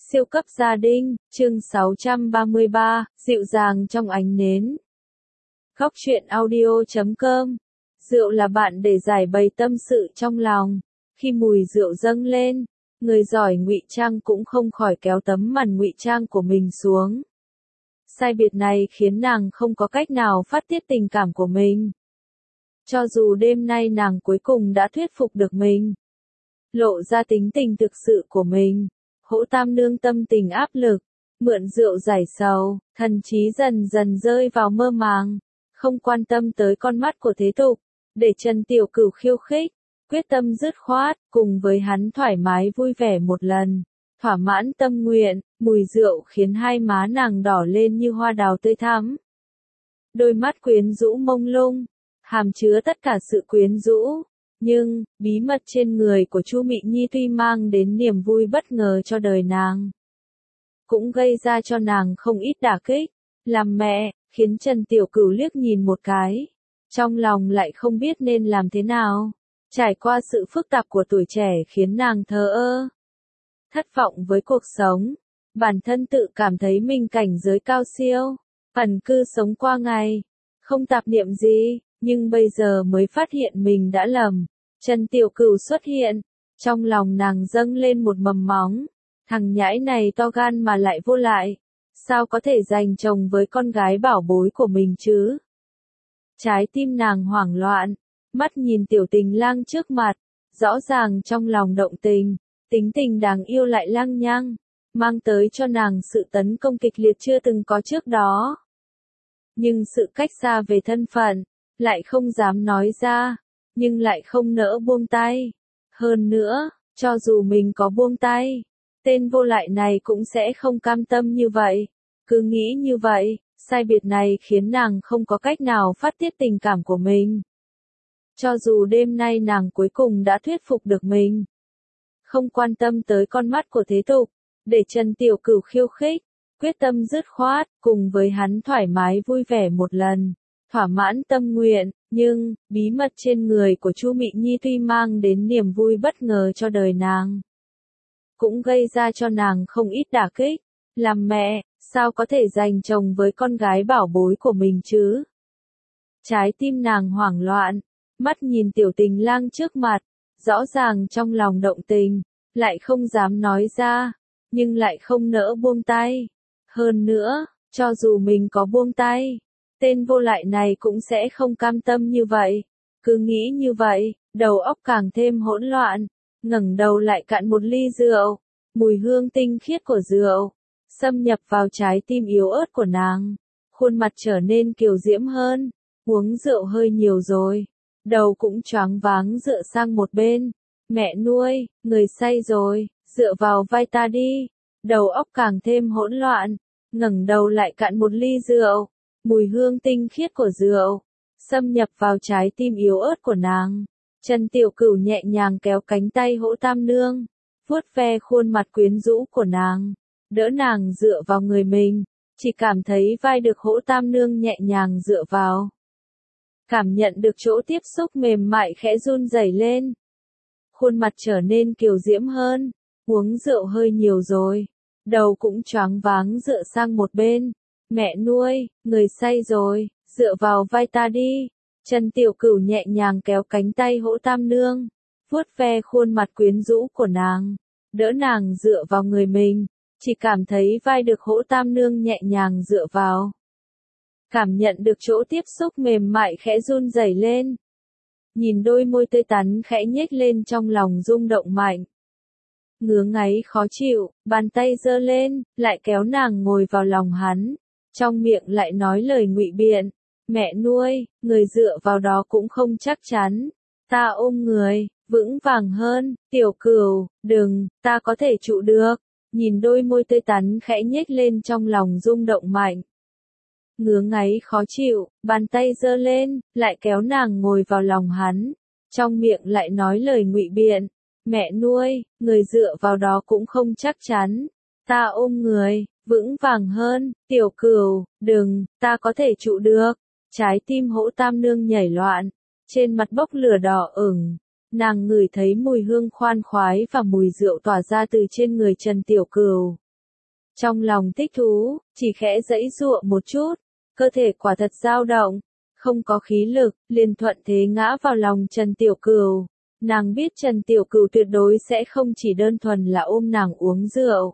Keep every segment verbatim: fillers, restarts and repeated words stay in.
Siêu cấp gia đình, chương sáu trăm ba mươi ba, dịu dàng trong ánh nến. Góc truyện audio chấm com. Rượu là bạn để giải bày tâm sự trong lòng. Khi mùi rượu dâng lên, người giỏi ngụy trang cũng không khỏi kéo tấm màn ngụy trang của mình xuống. Sai biệt này khiến nàng không có cách nào phát tiết tình cảm của mình. Cho dù đêm nay nàng cuối cùng đã thuyết phục được mình, lộ ra tính tình thực sự của mình, Hỗ Tam Nương tâm tình áp lực, mượn rượu giải sầu, thần trí dần dần rơi vào mơ màng, không quan tâm tới con mắt của thế tục, để Trần Tiểu Cửu khiêu khích, quyết tâm dứt khoát, cùng với hắn thoải mái vui vẻ một lần, thỏa mãn tâm nguyện. Mùi rượu khiến hai má nàng đỏ lên như hoa đào tươi thắm. Đôi mắt quyến rũ mông lung, hàm chứa tất cả sự quyến rũ. Nhưng, bí mật trên người của Chu Mị Nhi tuy mang đến niềm vui bất ngờ cho đời nàng, cũng gây ra cho nàng không ít đả kích. Làm mẹ, khiến Trần Tiểu Cửu liếc nhìn một cái, trong lòng lại không biết nên làm thế nào. Trải qua sự phức tạp của tuổi trẻ khiến nàng thờ ơ, thất vọng với cuộc sống, bản thân tự cảm thấy mình cảnh giới cao siêu, ẩn cư sống qua ngày, không tạp niệm gì. Nhưng bây giờ mới phát hiện mình đã lầm. Trần Tiểu Cửu xuất hiện, trong lòng nàng dâng lên một mầm móng. Thằng nhãi này to gan mà lại vô lại, sao có thể giành chồng với con gái bảo bối của mình chứ? Trái tim nàng hoảng loạn, mắt nhìn Tiểu Tình Lang trước mặt, rõ ràng trong lòng động tình, tính tình đáng yêu lại lăng nhăng, mang tới cho nàng sự tấn công kịch liệt chưa từng có trước đó. Nhưng sự cách xa về thân phận, lại không dám nói ra, nhưng lại không nỡ buông tay. Hơn nữa, cho dù mình có buông tay, tên vô lại này cũng sẽ không cam tâm như vậy. Cứ nghĩ như vậy, sai biệt này khiến nàng không có cách nào phát tiết tình cảm của mình. Cho dù đêm nay nàng cuối cùng đã thuyết phục được mình, không quan tâm tới con mắt của thế tục, để Trần Tiểu Cửu khiêu khích, quyết tâm dứt khoát, cùng với hắn thoải mái vui vẻ một lần, thỏa mãn tâm nguyện. Nhưng, bí mật trên người của Chu Mị Nhi tuy mang đến niềm vui bất ngờ cho đời nàng, cũng gây ra cho nàng không ít đả kích. Làm mẹ, sao có thể giành chồng với con gái bảo bối của mình chứ? Trái tim nàng hoảng loạn, mắt nhìn Tiểu Tình Lang trước mặt, rõ ràng trong lòng động tình, lại không dám nói ra, nhưng lại không nỡ buông tay. Hơn nữa, cho dù mình có buông tay, tên vô lại này cũng sẽ không cam tâm như vậy. Cứ nghĩ như vậy, đầu óc càng thêm hỗn loạn, ngẩng đầu lại cạn một ly rượu, mùi hương tinh khiết của rượu xâm nhập vào trái tim yếu ớt của nàng, khuôn mặt trở nên kiều diễm hơn. Uống rượu hơi nhiều rồi, đầu cũng choáng váng dựa sang một bên. Mẹ nuôi, người say rồi, dựa vào vai ta đi. Đầu óc càng thêm hỗn loạn, ngẩng đầu lại cạn một ly rượu, mùi hương tinh khiết của rượu xâm nhập vào trái tim yếu ớt của nàng. Trần Tiểu Cửu nhẹ nhàng kéo cánh tay Hỗ Tam Nương, vuốt ve khuôn mặt quyến rũ của nàng, đỡ nàng dựa vào người mình, chỉ cảm thấy vai được Hỗ Tam Nương nhẹ nhàng dựa vào. Cảm nhận được chỗ tiếp xúc mềm mại khẽ run rẩy lên. Khuôn mặt trở nên kiều diễm hơn, uống rượu hơi nhiều rồi, đầu cũng choáng váng dựa sang một bên. Mẹ nuôi, người say rồi, dựa vào vai ta đi. Trần Tiểu Cửu nhẹ nhàng kéo cánh tay Hỗ Tam Nương, vuốt ve khuôn mặt quyến rũ của nàng, đỡ nàng dựa vào người mình, chỉ cảm thấy vai được Hỗ Tam Nương nhẹ nhàng dựa vào. Cảm nhận được chỗ tiếp xúc mềm mại khẽ run rẩy lên. Nhìn đôi môi tươi tắn khẽ nhếch lên trong lòng rung động mạnh. Ngứa ngáy khó chịu, bàn tay giơ lên, lại kéo nàng ngồi vào lòng hắn. Trong miệng lại nói lời ngụy biện. Mẹ nuôi, người dựa vào đó cũng không chắc chắn. Ta ôm người, vững vàng hơn. Tiểu Cửu, đừng, ta có thể trụ được. Nhìn đôi môi tươi tắn khẽ nhếch lên trong lòng rung động mạnh. Ngứa ngáy khó chịu, bàn tay giơ lên, lại kéo nàng ngồi vào lòng hắn. Trong miệng lại nói lời ngụy biện. Mẹ nuôi, người dựa vào đó cũng không chắc chắn. Ta ôm người, vững vàng hơn. Tiểu Cửu, đừng, ta có thể trụ được. Trái tim Hỗ Tam Nương nhảy loạn, trên mặt bốc lửa đỏ ửng. Nàng ngửi thấy mùi hương khoan khoái và mùi rượu tỏa ra từ trên người Trần Tiểu Cửu. Trong lòng thích thú, chỉ khẽ giãy giụa một chút, cơ thể quả thật dao động, không có khí lực, liền thuận thế ngã vào lòng Trần Tiểu Cửu. Nàng biết Trần Tiểu Cửu tuyệt đối sẽ không chỉ đơn thuần là ôm nàng uống rượu.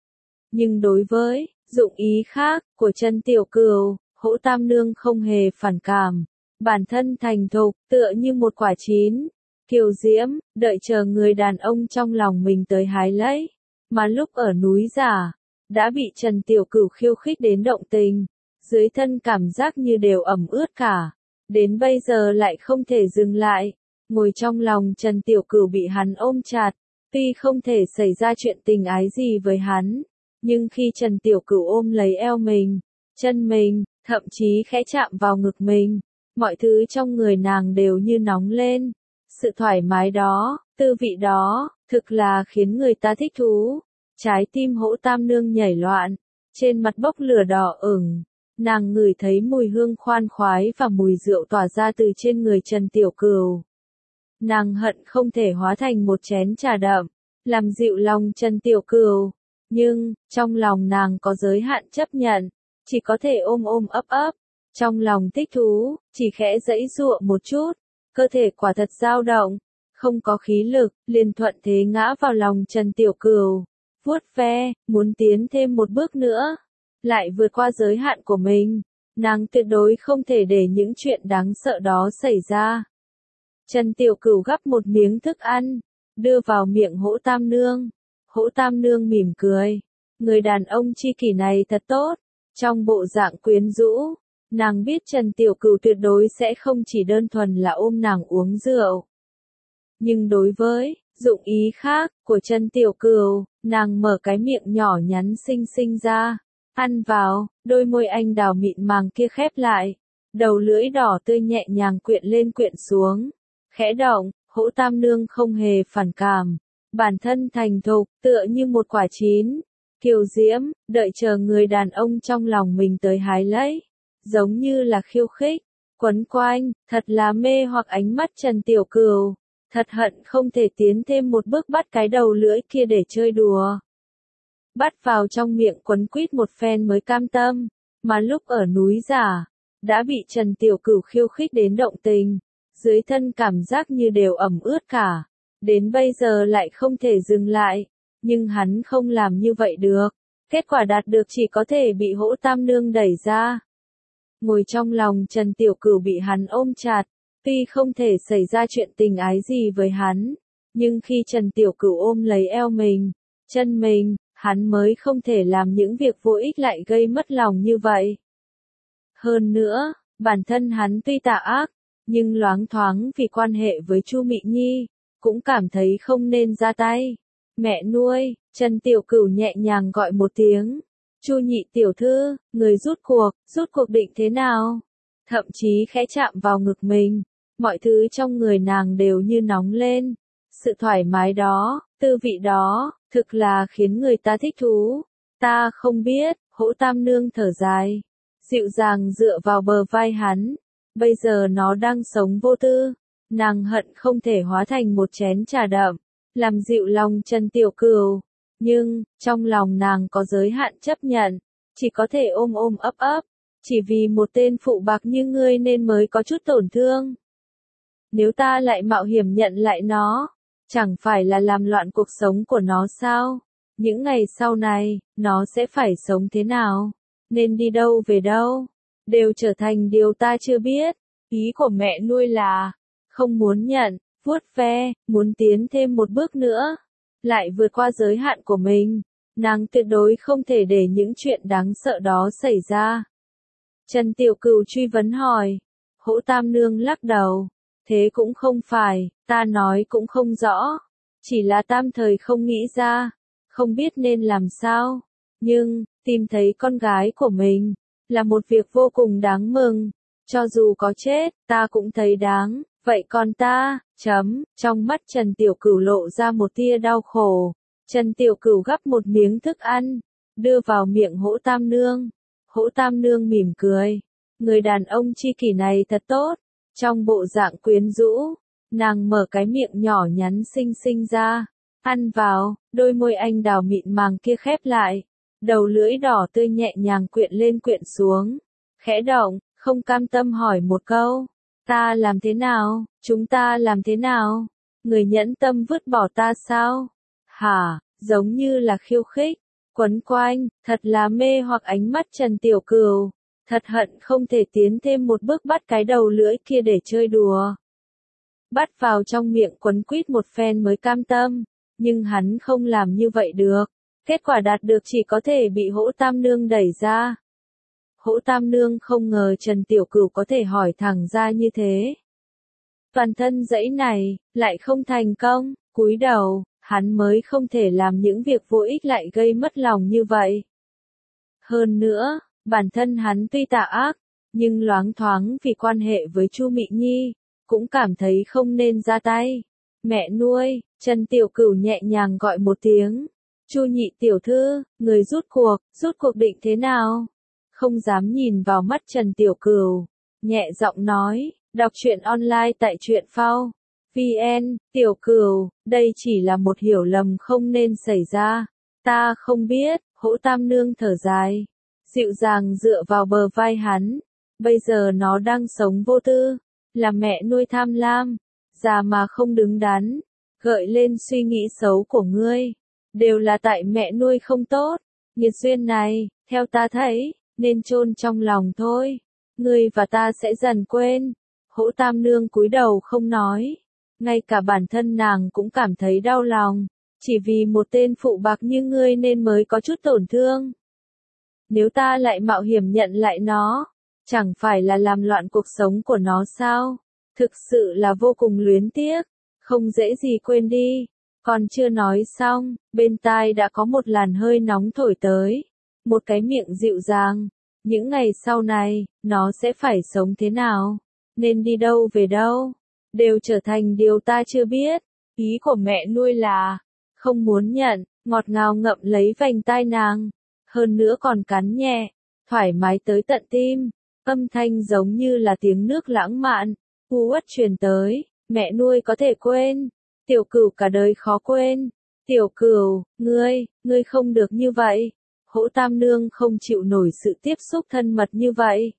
Nhưng đối với dụng ý khác của Trần Tiểu Cửu, Hỗ Tam Nương không hề phản cảm, bản thân thành thục, tựa như một quả chín, kiều diễm, đợi chờ người đàn ông trong lòng mình tới hái lấy. Mà lúc ở núi Giả, đã bị Trần Tiểu Cửu khiêu khích đến động tình, dưới thân cảm giác như đều ẩm ướt cả, đến bây giờ lại không thể dừng lại. Ngồi trong lòng Trần Tiểu Cửu bị hắn ôm chặt, tuy không thể xảy ra chuyện tình ái gì với hắn, nhưng khi Trần Tiểu Cửu ôm lấy eo mình, chân mình, thậm chí khẽ chạm vào ngực mình, mọi thứ trong người nàng đều như nóng lên. Sự thoải mái đó, tư vị đó, thực là khiến người ta thích thú. Trái tim Hỗ Tam Nương nhảy loạn, trên mặt bốc lửa đỏ ửng, nàng ngửi thấy mùi hương khoan khoái và mùi rượu tỏa ra từ trên người Trần Tiểu Cửu. Nàng hận không thể hóa thành một chén trà đậm, làm dịu lòng Trần Tiểu Cửu, nhưng, trong lòng nàng có giới hạn chấp nhận, chỉ có thể ôm ôm ấp ấp, trong lòng thích thú, chỉ khẽ giãy giụa một chút, cơ thể quả thật dao động, không có khí lực, liền thuận thế ngã vào lòng Trần Tiểu Cửu, vuốt ve, muốn tiến thêm một bước nữa, lại vượt qua giới hạn của mình, nàng tuyệt đối không thể để những chuyện đáng sợ đó xảy ra. Trần Tiểu Cửu gắp một miếng thức ăn, đưa vào miệng Hỗ Tam Nương. Hỗ Tam Nương mỉm cười, người đàn ông chi kỷ này thật tốt, trong bộ dạng quyến rũ, nàng biết Trần Tiểu Cửu tuyệt đối sẽ không chỉ đơn thuần là ôm nàng uống rượu. Nhưng đối với dụng ý khác của Trần Tiểu Cửu, nàng mở cái miệng nhỏ nhắn xinh xinh ra, ăn vào, đôi môi anh đào mịn màng kia khép lại, đầu lưỡi đỏ tươi nhẹ nhàng quyện lên quyện xuống, khẽ động, Hỗ Tam Nương không hề phản cảm, bản thân thành thục, tựa như một quả chín, kiều diễm, đợi chờ người đàn ông trong lòng mình tới hái lấy, giống như là khiêu khích, quấn quanh, thật là mê hoặc ánh mắt Trần Tiểu Cửu, thật hận không thể tiến thêm một bước bắt cái đầu lưỡi kia để chơi đùa. Bắt vào trong miệng quấn quýt một phen mới cam tâm, mà lúc ở núi Giả, đã bị Trần Tiểu Cửu khiêu khích đến động tình, dưới thân cảm giác như đều ẩm ướt cả, đến bây giờ lại không thể dừng lại, nhưng hắn không làm như vậy được, kết quả đạt được chỉ có thể bị Hỗ Tam Nương đẩy ra. Ngồi trong lòng Trần Tiểu Cửu bị hắn ôm chặt, tuy không thể xảy ra chuyện tình ái gì với hắn, nhưng khi Trần Tiểu Cửu ôm lấy eo mình, chân mình, hắn mới không thể làm những việc vô ích lại gây mất lòng như vậy. Hơn nữa, bản thân hắn tuy tà ác, nhưng loáng thoáng vì quan hệ với Chu Mị Nhi, cũng cảm thấy không nên ra tay. Mẹ nuôi, Trần Tiểu Cửu nhẹ nhàng gọi một tiếng. Chu nhị tiểu thư, người rút cuộc, rút cuộc định thế nào? Thậm chí khẽ chạm vào ngực mình, mọi thứ trong người nàng đều như nóng lên. Sự thoải mái đó, tư vị đó, thực là khiến người ta thích thú. Ta không biết, Hỗ Tam Nương thở dài, dịu dàng dựa vào bờ vai hắn. Bây giờ nó đang sống vô tư, nàng hận không thể hóa thành một chén trà đậm, làm dịu lòng Trần Tiểu Cửu. Nhưng, trong lòng nàng có giới hạn chấp nhận, chỉ có thể ôm ôm ấp ấp, chỉ vì một tên phụ bạc như ngươi nên mới có chút tổn thương. Nếu ta lại mạo hiểm nhận lại nó, chẳng phải là làm loạn cuộc sống của nó sao? Những ngày sau này, nó sẽ phải sống thế nào? Nên đi đâu về đâu? Đều trở thành điều ta chưa biết. Ý của mẹ nuôi là, không muốn nhận, vuốt ve, muốn tiến thêm một bước nữa, lại vượt qua giới hạn của mình. Nàng tuyệt đối không thể để những chuyện đáng sợ đó xảy ra. Trần Tiểu Cửu truy vấn hỏi. Hỗ Tam Nương lắc đầu. Thế cũng không phải, ta nói cũng không rõ. Chỉ là tam thời không nghĩ ra, không biết nên làm sao. Nhưng, tìm thấy con gái của mình, là một việc vô cùng đáng mừng. Cho dù có chết, ta cũng thấy đáng. Vậy còn ta, chấm, trong mắt Trần Tiểu Cửu lộ ra một tia đau khổ. Trần Tiểu Cửu gắp một miếng thức ăn, đưa vào miệng Hỗ Tam Nương. Hỗ Tam Nương mỉm cười. Người đàn ông chi kỷ này thật tốt. Trong bộ dạng quyến rũ, nàng mở cái miệng nhỏ nhắn xinh xinh ra. Ăn vào, đôi môi anh đào mịn màng kia khép lại. đầu lưỡi đỏ tươi nhẹ nhàng quyện lên quyện xuống, khẽ động, không cam tâm hỏi một câu, ta làm thế nào, chúng ta làm thế nào, người nhẫn tâm vứt bỏ ta sao, hả, giống như là khiêu khích, quấn quanh, thật là mê hoặc ánh mắt Trần Tiểu Cửu, thật hận không thể tiến thêm một bước bắt cái đầu lưỡi kia để chơi đùa. Bắt vào trong miệng quấn quýt một phen mới cam tâm, nhưng hắn không làm như vậy được, kết quả đạt được chỉ có thể bị Hỗ Tam Nương đẩy ra. Hỗ Tam Nương không ngờ Trần Tiểu Cửu có thể hỏi thẳng ra như thế. Toàn thân dãy này, lại không thành công, cúi đầu, hắn mới không thể làm những việc vô ích lại gây mất lòng như vậy. Hơn nữa, bản thân hắn tuy tà ác, nhưng loáng thoáng vì quan hệ với Chu Mị Nhi, cũng cảm thấy không nên ra tay. Mẹ nuôi, Trần Tiểu Cửu nhẹ nhàng gọi một tiếng. Chu Nhị tiểu thư, người rút cuộc, rút cuộc định thế nào? Không dám nhìn vào mắt Trần Tiểu Cửu, nhẹ giọng nói, đọc truyện online tại truyện phao. vn, Tiểu Cửu, đây chỉ là một hiểu lầm không nên xảy ra. Ta không biết, Hỗ Tam Nương thở dài, dịu dàng dựa vào bờ vai hắn. Bây giờ nó đang sống vô tư, là mẹ nuôi tham lam, già mà không đứng đắn, gợi lên suy nghĩ xấu của ngươi. Đều là tại mẹ nuôi không tốt, nghiệt duyên này, theo ta thấy, nên chôn trong lòng thôi. Ngươi và ta sẽ dần quên. Hỗ Tam Nương cúi đầu không nói, ngay cả bản thân nàng cũng cảm thấy đau lòng, chỉ vì một tên phụ bạc như ngươi nên mới có chút tổn thương. Nếu ta lại mạo hiểm nhận lại nó, chẳng phải là làm loạn cuộc sống của nó sao? Thực sự là vô cùng luyến tiếc, không dễ gì quên đi. Còn chưa nói xong, bên tai đã có một làn hơi nóng thổi tới, một cái miệng dịu dàng. Những ngày sau này, nó sẽ phải sống thế nào? Nên đi đâu về đâu? Đều trở thành điều ta chưa biết. Ý của mẹ nuôi là, không muốn nhận, ngọt ngào ngậm lấy vành tai nàng. Hơn nữa còn cắn nhẹ, thoải mái tới tận tim. Âm thanh giống như là tiếng nước lãng mạn, u uất truyền tới. Mẹ nuôi có thể quên. Tiểu Cửu cả đời khó quên. Tiểu Cửu, ngươi, ngươi không được như vậy. Hỗ Tam Nương không chịu nổi sự tiếp xúc thân mật như vậy.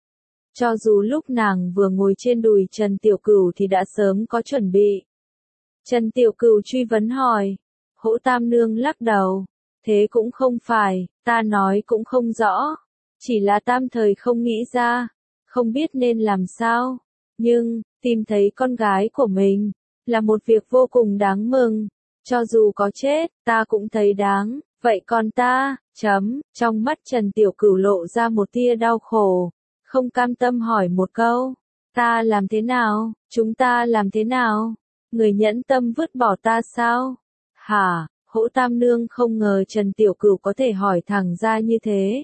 Cho dù lúc nàng vừa ngồi trên đùi Trần Tiểu Cửu thì đã sớm có chuẩn bị. Trần Tiểu Cửu truy vấn hỏi. Hỗ Tam Nương lắc đầu. Thế cũng không phải, ta nói cũng không rõ. Chỉ là tam thời không nghĩ ra, không biết nên làm sao. Nhưng, tìm thấy con gái của mình, là một việc vô cùng đáng mừng. Cho dù có chết, ta cũng thấy đáng. Vậy còn ta, chấm, trong mắt Trần Tiểu Cửu lộ ra một tia đau khổ. Không cam tâm hỏi một câu. Ta làm thế nào, chúng ta làm thế nào? Người nhẫn tâm vứt bỏ ta sao? Hả, Hỗ Tam Nương không ngờ Trần Tiểu Cửu có thể hỏi thẳng ra như thế.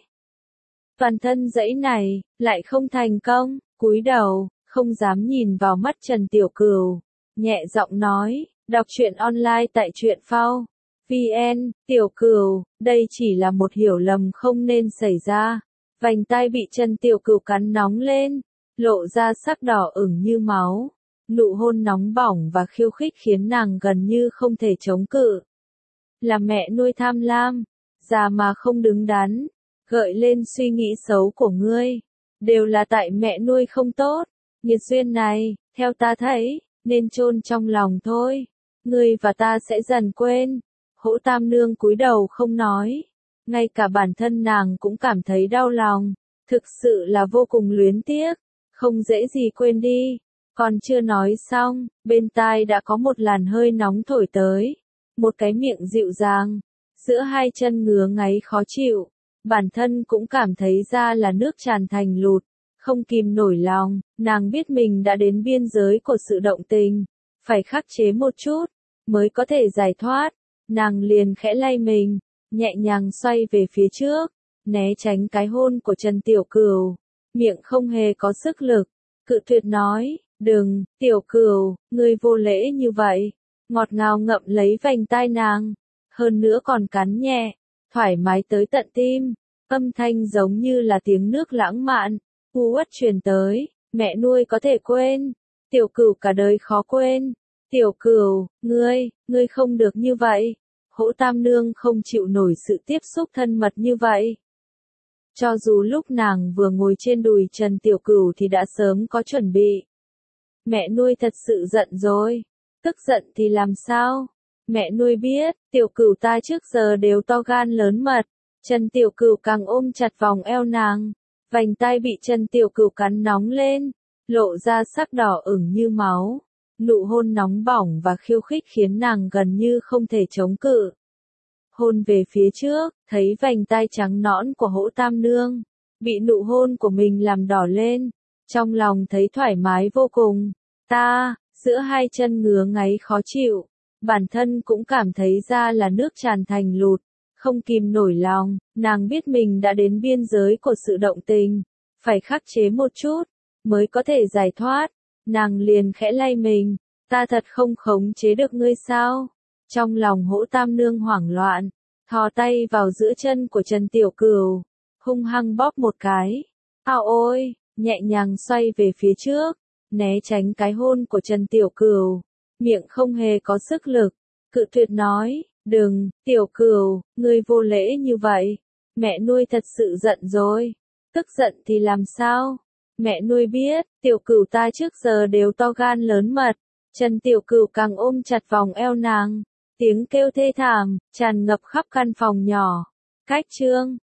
Toàn thân dãy này, lại không thành công, cúi đầu, không dám nhìn vào mắt Trần Tiểu Cửu. Nhẹ giọng nói, đọc truyện online tại truyện phao. vn, Tiểu Cửu, đây chỉ là một hiểu lầm không nên xảy ra. Vành tai bị Trần Tiểu Cửu cắn nóng lên, lộ ra sắc đỏ ửng như máu. Nụ hôn nóng bỏng và khiêu khích khiến nàng gần như không thể chống cự. Là mẹ nuôi tham lam, già mà không đứng đắn, gợi lên suy nghĩ xấu của ngươi. Đều là tại mẹ nuôi không tốt, nghiệt duyên này, theo ta thấy, nên chôn trong lòng thôi. Ngươi và ta sẽ dần quên. Hỗ Tam Nương cúi đầu không nói. Ngay cả bản thân nàng cũng cảm thấy đau lòng. Thực sự là vô cùng luyến tiếc. Không dễ gì quên đi. Còn chưa nói xong, bên tai đã có một làn hơi nóng thổi tới. Một cái miệng dịu dàng. Giữa hai chân ngứa ngáy khó chịu. Bản thân cũng cảm thấy da là nước tràn thành lụt. Không kìm nổi lòng, nàng biết mình đã đến biên giới của sự động tình. Phải khắc chế một chút, mới có thể giải thoát. Nàng liền khẽ lay mình, nhẹ nhàng xoay về phía trước, né tránh cái hôn của Trần Tiểu Cửu. Miệng không hề có sức lực, cự tuyệt nói, đừng, Tiểu Cửu, ngươi vô lễ như vậy. Ngọt ngào ngậm lấy vành tai nàng, hơn nữa còn cắn nhẹ, thoải mái tới tận tim. Âm thanh giống như là tiếng nước lãng mạn, u uất truyền tới, mẹ nuôi có thể quên. Tiểu Cửu cả đời khó quên. Tiểu Cửu, ngươi, ngươi không được như vậy. Hỗ Tam Nương không chịu nổi sự tiếp xúc thân mật như vậy. Cho dù lúc nàng vừa ngồi trên đùi Trần Tiểu Cửu thì đã sớm có chuẩn bị. Mẹ nuôi thật sự giận rồi. Tức giận thì làm sao? Mẹ nuôi biết, Tiểu Cửu ta trước giờ đều to gan lớn mật. Trần Tiểu Cửu càng ôm chặt vòng eo nàng. Vành tai bị Trần Tiểu Cửu cắn nóng lên, lộ ra sắc đỏ ửng như máu. Nụ hôn nóng bỏng và khiêu khích khiến nàng gần như không thể chống cự. Hôn về phía trước, thấy vành tai trắng nõn của Hỗ Tam Nương, bị nụ hôn của mình làm đỏ lên, trong lòng thấy thoải mái vô cùng. Ta, giữa hai chân ngứa ngáy khó chịu, bản thân cũng cảm thấy da là nước tràn thành lụt, không kìm nổi lòng, nàng biết mình đã đến biên giới của sự động tình, phải khắc chế một chút, mới có thể giải thoát, nàng liền khẽ lay mình, ta thật không khống chế được ngươi sao? Trong lòng Hỗ Tam Nương hoảng loạn, thò tay vào giữa chân của Trần Tiểu Cửu, hung hăng bóp một cái. Ao ôi, nhẹ nhàng xoay về phía trước, né tránh cái hôn của Trần Tiểu Cửu, miệng không hề có sức lực, cự tuyệt nói, đừng, Tiểu Cửu, ngươi vô lễ như vậy, mẹ nuôi thật sự giận rồi. Tức giận thì làm sao? Mẹ nuôi biết, Tiểu Cửu ta trước giờ đều to gan lớn mật. Trần Tiểu Cửu càng ôm chặt vòng eo nàng, tiếng kêu thê thảm, tràn ngập khắp căn phòng nhỏ. Cách chương